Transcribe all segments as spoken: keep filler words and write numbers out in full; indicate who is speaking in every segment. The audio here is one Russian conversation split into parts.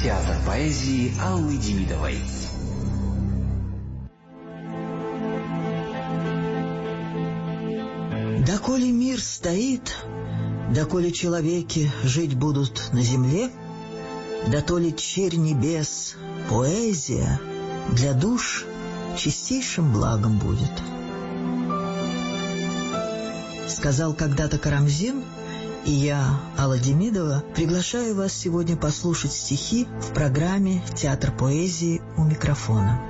Speaker 1: Театр поэзии Аллы Демидовой.
Speaker 2: Доколе мир стоит, доколе человеки жить будут на земле, дотоле черь небес, поэзия для душ чистейшим благом будет. Сказал когда-то Карамзин, и я, Алла Демидова, приглашаю вас сегодня послушать стихи в программе «Театр поэзии» у микрофона.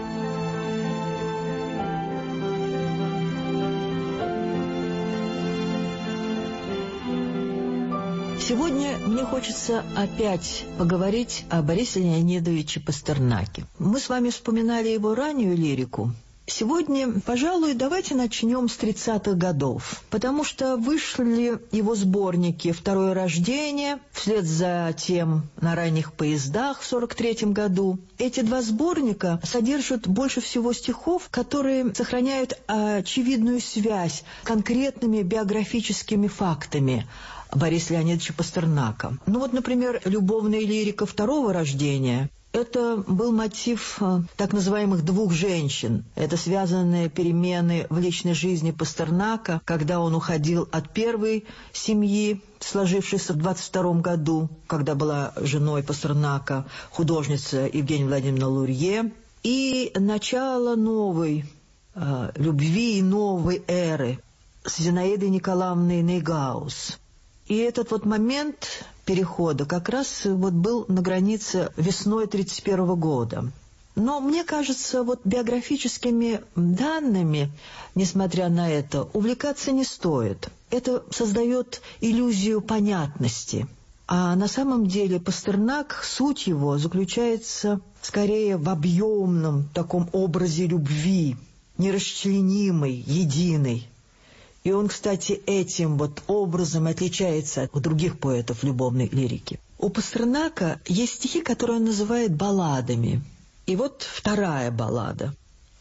Speaker 2: Сегодня мне хочется опять поговорить о Борисе Леонидовиче Пастернаке. Мы с вами вспоминали его раннюю лирику. Сегодня, пожалуй, давайте начнем с тридцатых годов, потому что вышли его сборники «Второе рождение», вслед за тем «На ранних поездах» в сорок третьем году. Эти два сборника содержат больше всего стихов, которые сохраняют очевидную связь с конкретными биографическими фактами Бориса Леонидовича Пастернака. Ну вот, например, любовная лирика «Второго рождения». Это был мотив э, так называемых двух женщин. Это связанные перемены в личной жизни Пастернака, когда он уходил от первой семьи, сложившейся в двадцать втором году, когда была женой Пастернака художница Евгения Владимировна Лурье, и начало новой э, любви и новой эры с Зинаидой Николаевной Нейгаус. И этот вот момент перехода как раз вот был на границе весной тридцать первого года. Но мне кажется, вот биографическими данными, несмотря на это, увлекаться не стоит. Это создает иллюзию понятности. А на самом деле Пастернак, суть его заключается скорее в объемном таком образе любви, нерасчленимой, единой. И он, кстати, этим вот образом отличается от других поэтов любовной лирики. У Пастернака есть стихи, которые он называет балладами. И вот вторая баллада.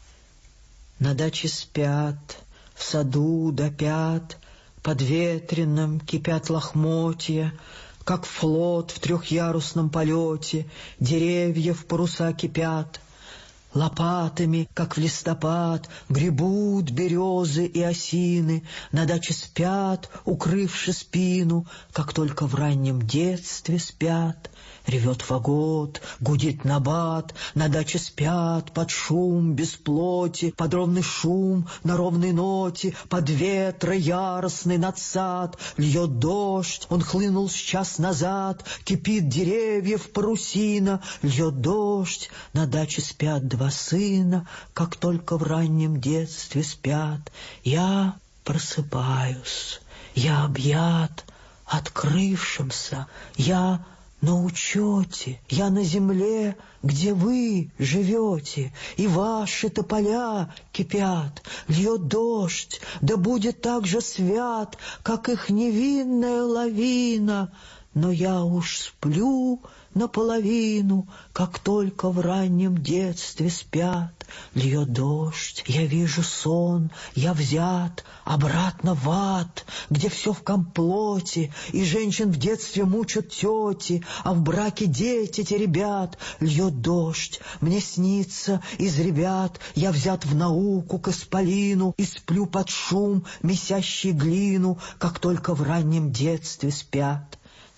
Speaker 2: На даче спят, в саду до пят, под ветреным кипят лохмотья, как флот в трехъярусном полете, деревья в паруса кипят. Лопатами, как в листопад, гребут березы и осины, на даче спят, укрывши спину, как только в раннем детстве спят. Ревет фагот, гудит набат, на даче спят, под шум без плоти, под ровный шум на ровной ноте, под ветра яростный над сад. Льет дождь, он хлынул с час назад, кипит деревьев парусина. Льет дождь, на даче спят два сына, как только в раннем детстве спят. Я просыпаюсь, я объят открывшимся, я на учете, я на земле, где вы живете, и ваши тополя кипят. Льет дождь, да будет так же свят, как их невинная лавина. Но я уж сплю наполовину, как только в раннем детстве спят. Льет дождь, я вижу сон, я взят обратно в ад, где все в комплоте, и женщин в детстве мучат тети, а в браке дети теребят. Льет дождь, мне снится из ребят, я взят в науку к исполину, и сплю под шум, месящий глину, как только в раннем детстве спят.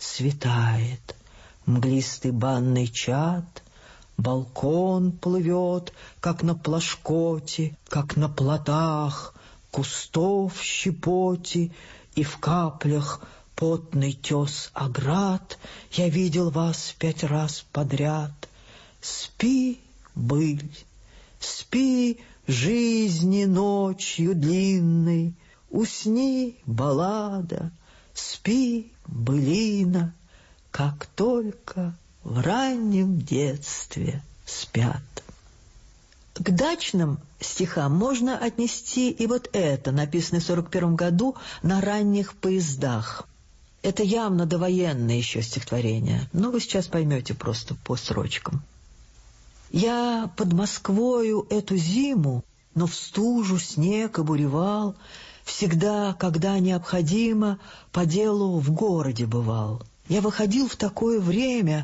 Speaker 2: Светает мглистый банный чад, балкон плывет, как на плашкоте, как на плотах, кустов щепоти, и в каплях потный тес оград. Я видел вас пять раз подряд. Спи, быль, спи, жизни ночью длинной, усни, баллада, спи, былина, как только в раннем детстве спят. К дачным стихам можно отнести и вот это, написанное в сорок первом году «На ранних поездах». Это явно довоенное еще стихотворение, но вы сейчас поймете просто по строчкам. «Я под Москвою эту зиму, но в стужу, снег и буревал, всегда, когда необходимо, по делу в городе бывал. Я выходил в такое время,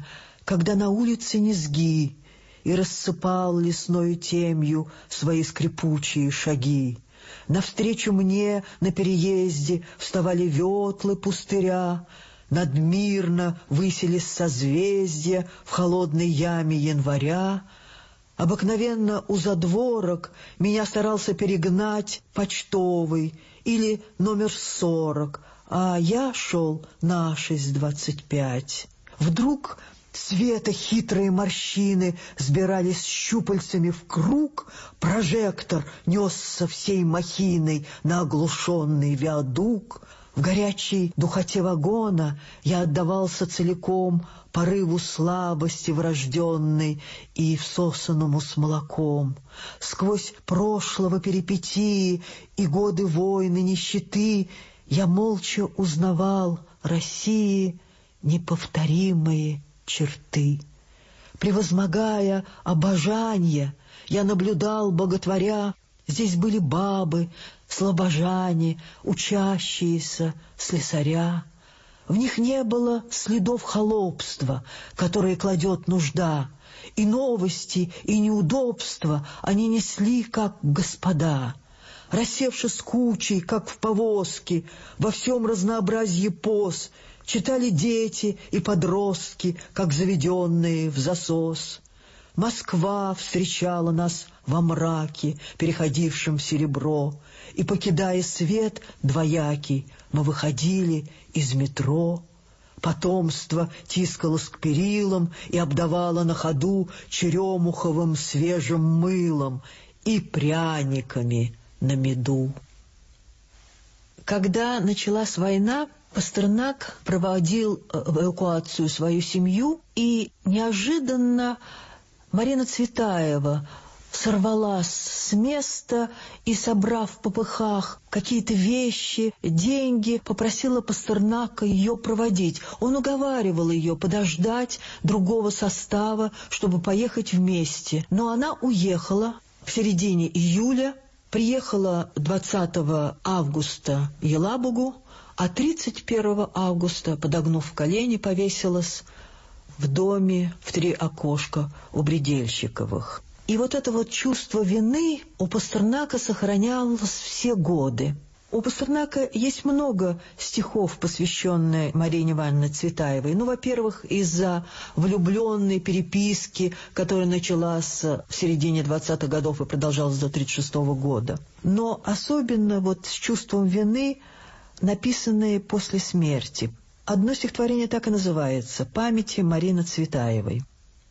Speaker 2: когда на улице низги, и рассыпал лесною темью свои скрипучие шаги. Навстречу мне на переезде вставали ветлы пустыря, надмирно высились созвездия в холодной яме января. Обыкновенно у задворок меня старался перегнать почтовый или номер сорок, а я шел на шесть двадцать пять. Вдруг света хитрые морщины сбирались щупальцами в круг, прожектор несся всей махиной на оглушенный виадук. В горячей духоте вагона я отдавался целиком порыву слабости врожденной и всосанному с молоком. Сквозь прошлого перипетии и годы войны нищеты я молча узнавал России неповторимые черты. Превозмогая обожанье, я наблюдал, боготворя, здесь были бабы, слабожане, учащиеся, слесаря. В них не было следов холопства, которые кладет нужда, и новости, и неудобства они несли, как господа. Рассевшись кучей, как в повозке, во всем разнообразии поз, читали дети и подростки, как заведенные в засос. Москва встречала нас во мраке, переходившем в серебро, и, покидая свет двоякий, мы выходили из метро. Потомство тискалось к перилам и обдавало на ходу черемуховым свежим мылом и пряниками на меду. Когда началась война, Пастернак проводил в эвакуацию свою семью, и неожиданно Марина Цветаева сорвалась с места и, собрав в попыхах какие-то вещи, деньги, попросила Пастернака ее проводить. Он уговаривал ее подождать другого состава, чтобы поехать вместе. Но она уехала в середине июля, приехала двадцатого августа в Елабугу, а тридцать первого августа, подогнув колени, повесилась в доме в три окошка у Бредельщиковых. И вот это вот чувство вины у Пастернака сохранялось все годы. У Пастернака есть много стихов, посвященных Марине Ивановне Цветаевой. Ну, во-первых, из-за влюбленной переписки, которая началась в середине двадцатых годов и продолжалась до тридцать шестого года. Но особенно вот с чувством вины, написанные после смерти. Одно стихотворение так и называется «Памяти Марины Цветаевой».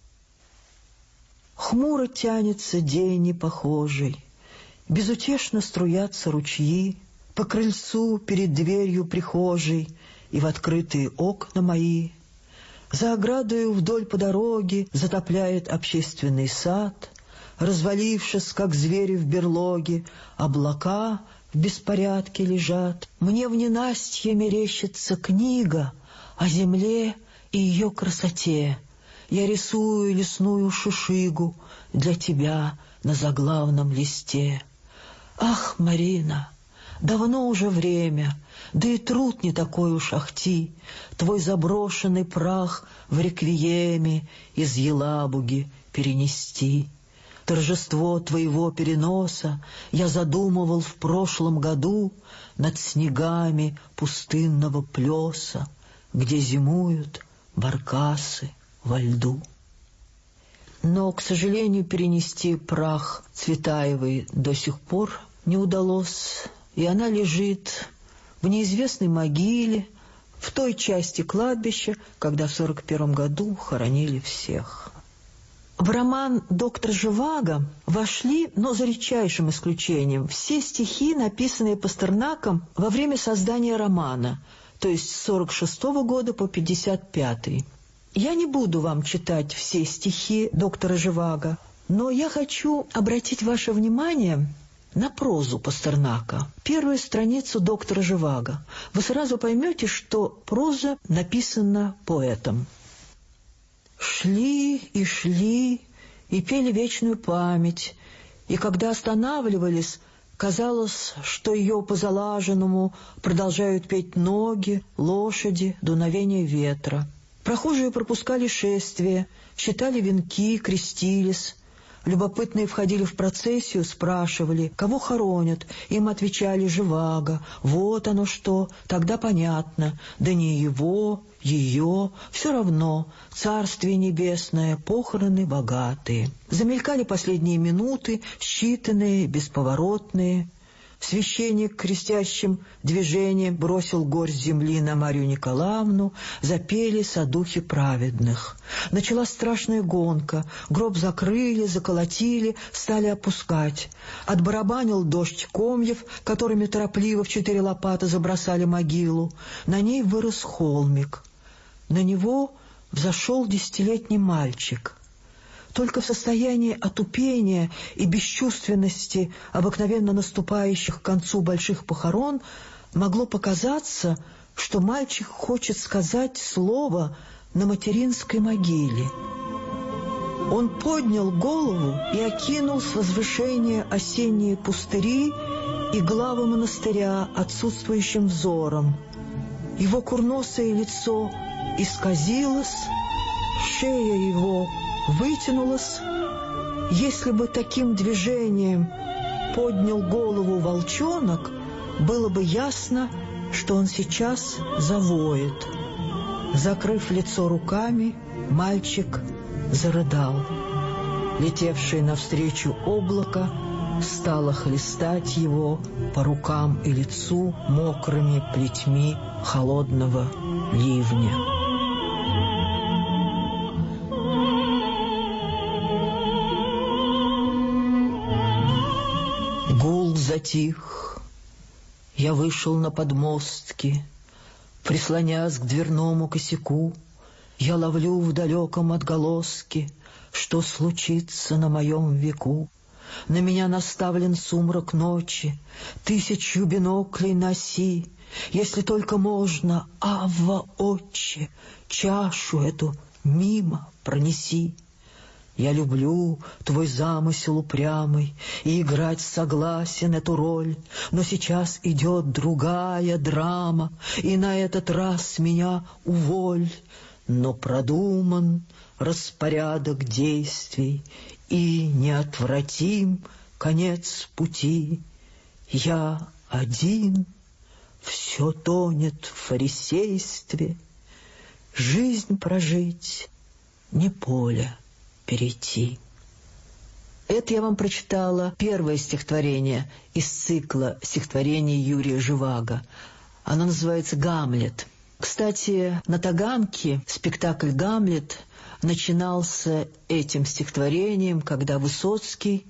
Speaker 2: Хмуро тянется день непохожий, безутешно струятся ручьи по крыльцу перед дверью прихожей и в открытые окна мои. За оградою вдоль по дороге затопляет общественный сад, развалившись, как звери в берлоге, облака в беспорядке лежат. Мне в ненастье мерещится книга о земле и ее красоте. Я рисую лесную шишигу для тебя на заглавном листе. Ах, Марина, давно уже время, да и труд не такой уж ахти, твой заброшенный прах в реквиеме из Елабуги перенести. Торжество твоего переноса я задумывал в прошлом году над снегами пустынного плеса, где зимуют баркасы во льду. Но, к сожалению, перенести прах Цветаевой до сих пор не удалось, и она лежит в неизвестной могиле в той части кладбища, когда в сорок первом году хоронили всех. В роман «Доктор Живаго» вошли, но за редчайшим исключением, все стихи, написанные Пастернаком во время создания романа, то есть с сорок шестого года по пятьдесят пятый. Я не буду вам читать все стихи доктора Живаго, но я хочу обратить ваше внимание на прозу Пастернака, первую страницу доктора Живаго. Вы сразу поймете, что проза написана поэтом. Шли и шли, и пели вечную память, и когда останавливались, казалось, что ее по залаженному продолжают петь ноги, лошади, дуновение ветра. Прохожие пропускали шествие, считали венки, крестились. Любопытные входили в процессию, спрашивали, кого хоронят. Им отвечали: Живаго. Вот оно что, тогда понятно. Да не его, ее, все равно. Царствие небесное, похороны богатые. Замелькали последние минуты, считанные, бесповоротные. Священник крестящим движением бросил горсть земли на Марию Николаевну, запели содухи праведных. Началась страшная гонка, гроб закрыли, заколотили, стали опускать. Отбарабанил дождь комьев, которыми торопливо в четыре лопаты забросали могилу. На ней вырос холмик. На него взошел десятилетний мальчик. Только в состоянии отупения и бесчувственности, обыкновенно наступающих к концу больших похорон, могло показаться, что мальчик хочет сказать слово на материнской могиле. Он поднял голову и окинул с возвышения осенние пустыри и главы монастыря отсутствующим взором. Его курносое лицо исказилось, шея его вытянулась. Если бы таким движением поднял голову волчонок, было бы ясно, что он сейчас завоет. Закрыв лицо руками, мальчик зарыдал. Летевшее навстречу облако стало хлестать его по рукам и лицу мокрыми плетьми холодного ливня. Гул затих. Я вышел на подмостки, прислонясь к дверному косяку. Я ловлю в далеком отголоске, что случится на моем веку. На меня наставлен сумрак ночи, тысячу биноклей носи. Если только можно, Авва, Отче, чашу эту мимо пронеси. Я люблю твой замысел упрямый и играть согласен эту роль, но сейчас идет другая драма, и на этот раз меня уволь. Но продуман распорядок действий, и неотвратим конец пути. Я один, все тонет в фарисействе, жизнь прожить, не поле перейти. Это я вам прочитала первое стихотворение из цикла стихотворений Юрия Живаго. Оно называется «Гамлет». Кстати, на Таганке спектакль «Гамлет» начинался этим стихотворением, когда Высоцкий,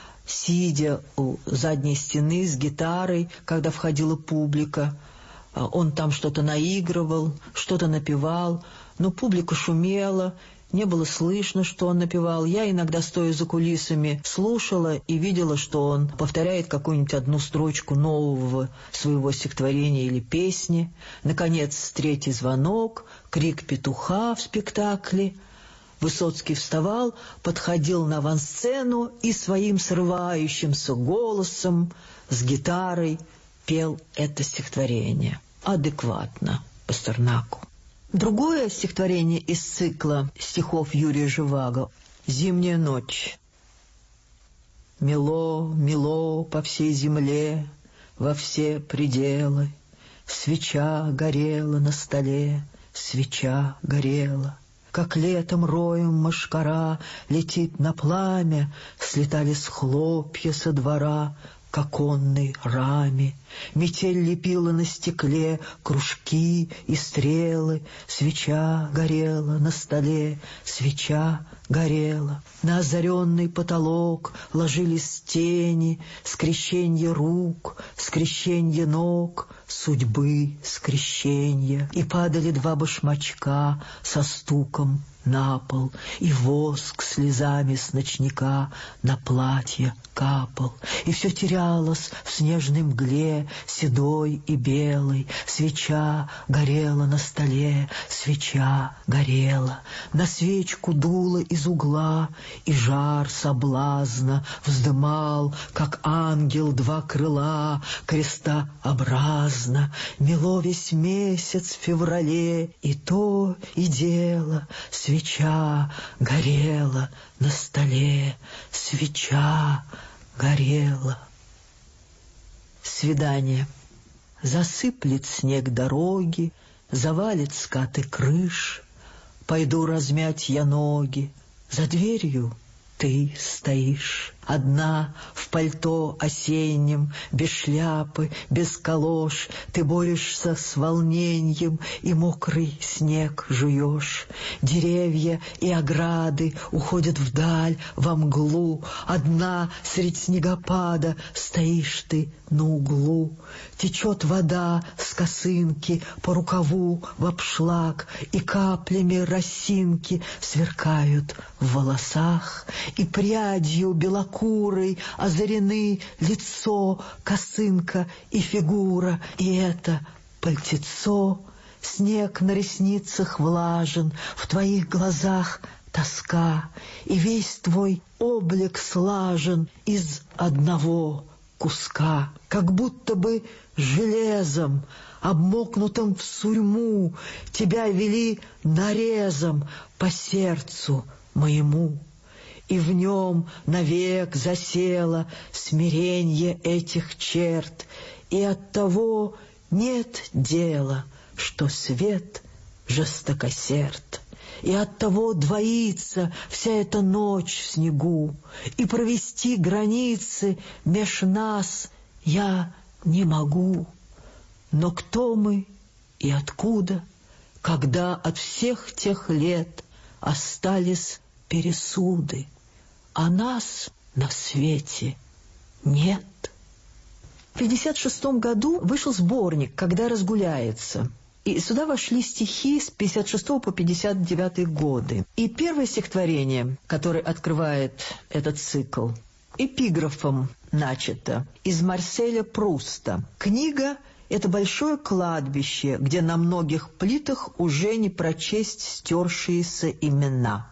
Speaker 2: сидя у задней стены с гитарой, когда входила публика, он там что-то наигрывал, что-то напевал, но публика шумела, не было слышно, что он напевал. Я иногда, стоя за кулисами, слушала и видела, что он повторяет какую-нибудь одну строчку нового своего стихотворения или песни. Наконец, третий звонок, крик петуха в спектакле. Высоцкий вставал, подходил на авансцену и своим срывающимся голосом с гитарой пел это стихотворение. Адекватно Пастернаку. Другое стихотворение из цикла стихов Юрия Живаго «Зимняя ночь». Мело, мело по всей земле, во все пределы, свеча горела на столе, свеча горела. Как летом роем мошкара летит на пламя, слетали с хлопья со двора к оконной раме. Метель лепила на стекле кружки и стрелы, свеча горела на столе, свеча горела. На озаренный потолок ложились тени, скрещенье рук, скрещенье ног, судьбы скрещенья. И падали два башмачка со стуком на пол, и воск слезами с ночника на платье капал. И все терялось в снежной мгле, седой и белой. Свеча горела на столе, свеча горела. На свечку дуло из угла, и жар соблазна вздымал, как ангел два крыла, крестообразно поздно, мело весь месяц в феврале, и то, и дело, свеча горела на столе, свеча горела. Свидание. Засыплет снег дороги, завалит скаты крыш. Пойду размять я ноги, за дверью ты стоишь. Одна в пальто осеннем, без шляпы, без калош, ты борешься с волнением и мокрый снег жуешь. Деревья и ограды уходят вдаль, во мглу. Одна средь снегопада стоишь ты на углу. Течет вода с косынки по рукаву в обшлаг, и каплями росинки сверкают в волосах, и прядью белокурой Курой озарены лицо, косынка и фигура, и это пальтецо. Снег на ресницах влажен, в твоих глазах тоска, и весь твой облик слажен из одного куска, как будто бы железом, обмокнутым в сурьму, тебя вели нарезом по сердцу моему. И в нем навек засело смиренье этих черт, и оттого нет дела, что свет жестокосерд. И оттого двоится вся эта ночь в снегу, и провести границы меж нас я не могу. Но кто мы и откуда, когда от всех тех лет остались пересуды, а нас на свете нет? В пятьдесят шестом году вышел сборник «Когда разгуляется», и сюда вошли стихи с пятьдесят шестого по пятьдесят девятый годы. И первое стихотворение, которое открывает этот цикл, эпиграфом начато из Марселя Пруста. Книга — это большое кладбище, где на многих плитах уже не прочесть стершиеся имена.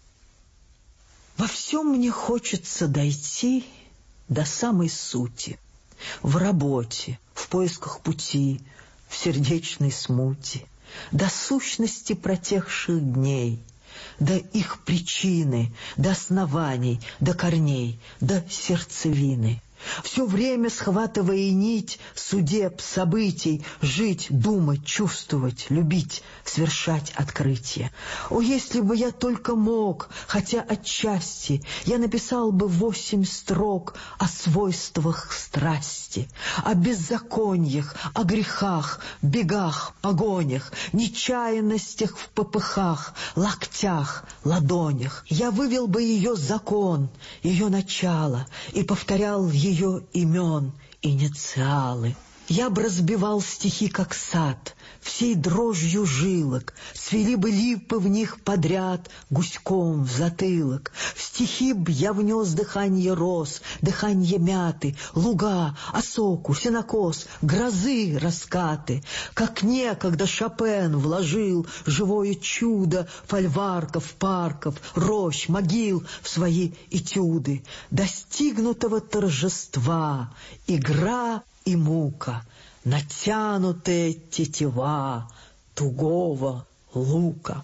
Speaker 2: Во всем мне хочется дойти до самой сути. В работе, в поисках пути, в сердечной смуте, до сущности протекших дней, до их причины, до оснований, до корней, до сердцевины. Все время схватывая нить судеб, событий, жить, думать, чувствовать, любить, совершать открытие. О, если бы я только мог, хотя отчасти, я написал бы восемь строк о свойствах страсти, о беззакониях, о грехах, бегах, погонях, нечаянностях в попыхах, локтях, ладонях. Я вывел бы ее закон, ее начало, и повторял ее имен, инициалы. Я б разбивал стихи, как сад, всей дрожью жилок, цвели бы липы в них подряд гуськом в затылок. В стихи б я внес дыханье роз, дыханье мяты, луга, осоку, сенокос, грозы, раскаты. Как некогда Шопен вложил живое чудо фольварков, парков, рощ, могил в свои этюды. Достигнутого торжества, игра и мука, натянутая тетива тугого лука.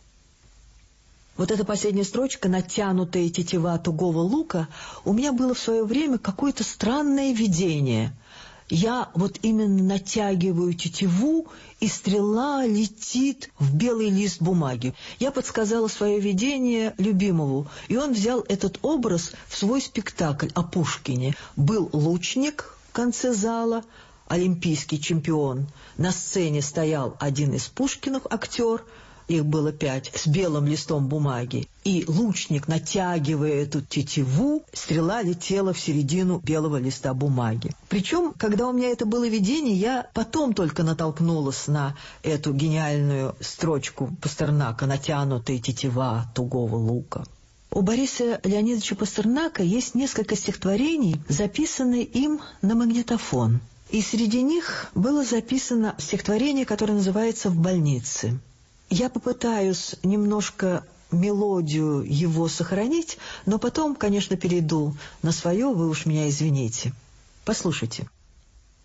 Speaker 2: Вот эта последняя строчка «натянутая тетива тугого лука» у меня было в свое время какое-то странное видение. Я вот именно натягиваю тетиву, и стрела летит в белый лист бумаги. Я подсказала свое видение любимому, и он взял этот образ в свой спектакль о Пушкине. Был лучник в конце зала, олимпийский чемпион. На сцене стоял один из Пушкиных, актер, их было пять, с белым листом бумаги. И лучник, натягивая эту тетиву, стрела летела в середину белого листа бумаги. Причем, когда у меня это было видение, я потом только натолкнулась на эту гениальную строчку Пастернака «Натянутая тетива тугого лука». У Бориса Леонидовича Пастернака есть несколько стихотворений, записанные им на магнитофон. И среди них было записано стихотворение, которое называется «В больнице». Я попытаюсь немножко мелодию его сохранить, но потом, конечно, перейду на свое, вы уж меня извините. Послушайте. С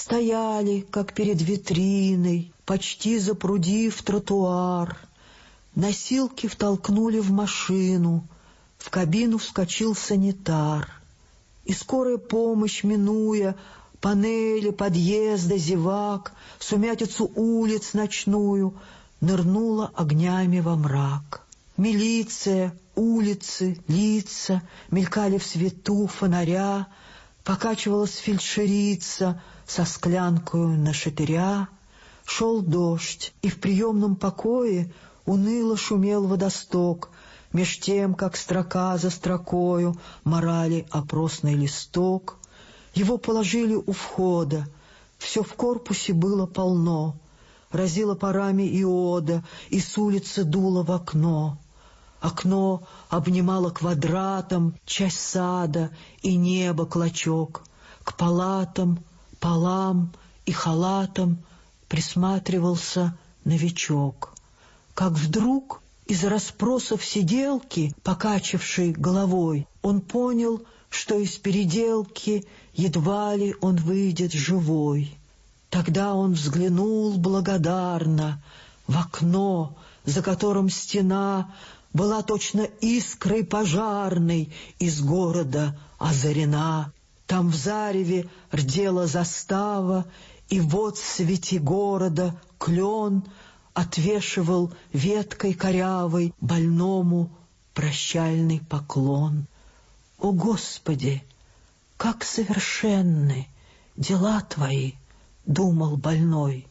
Speaker 2: Стояли, как перед витриной, почти запрудив тротуар. Носилки втолкнули в машину, в кабину вскочил санитар. И скорая помощь, минуя панели подъезда зевак, сумятицу улиц ночную, нырнула огнями во мрак. Милиция, улицы, лица мелькали в свету фонаря, покачивалась фельдшерица со склянкою нашатыря. Шел дождь, и в приемном покое уныло шумел водосток, меж тем, как строка за строкою морали опросный листок. Его положили у входа, все в корпусе было полно, разило парами иода, и с улицы дуло в окно. Окно обнимало квадратом часть сада и небо клочок. К палатам, полам и халатам присматривался новичок. Как вдруг из расспросов сиделки, покачавшей головой, он понял, что из переделки едва ли он выйдет живой. Тогда он взглянул благодарно в окно, за которым стена была точно искрой пожарной из города озарена. Там в зареве рдела застава, и в отсвете города клен отвешивал веткой корявой больному прощальный поклон. О, Господи, как совершенны дела Твои, думал больной.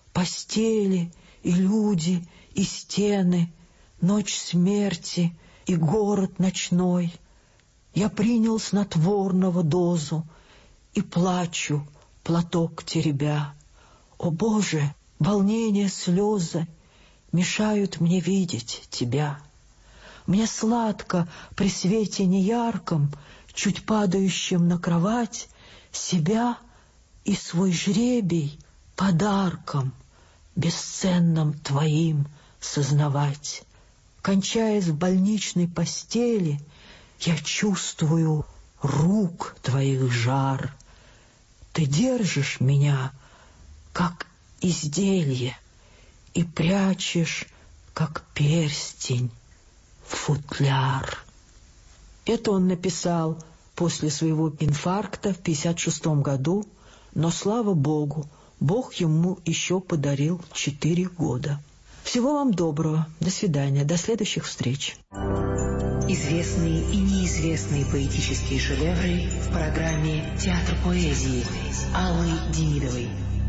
Speaker 2: Постели и люди, и стены, ночь смерти и город ночной. Я принял снотворного дозу и плачу, платок теребя. О, Боже, волнение, слезы мешают мне видеть Тебя. Мне сладко при свете неярком, чуть падающем на кровать, себя и свой жребий подарком бесценным Твоим сознавать. Кончаясь в больничной постели, я чувствую рук Твоих жар. Ты держишь меня, как изделие, и прячешь, как перстень, в футляр. Это он написал после своего инфаркта в пятьдесят шестом году, но, слава Богу, Бог ему еще подарил четыре года. Всего вам доброго. До свидания. До следующих встреч.
Speaker 1: Известные и неизвестные поэтические шедевры в программе «Театр поэзии» Аллы Демидовой.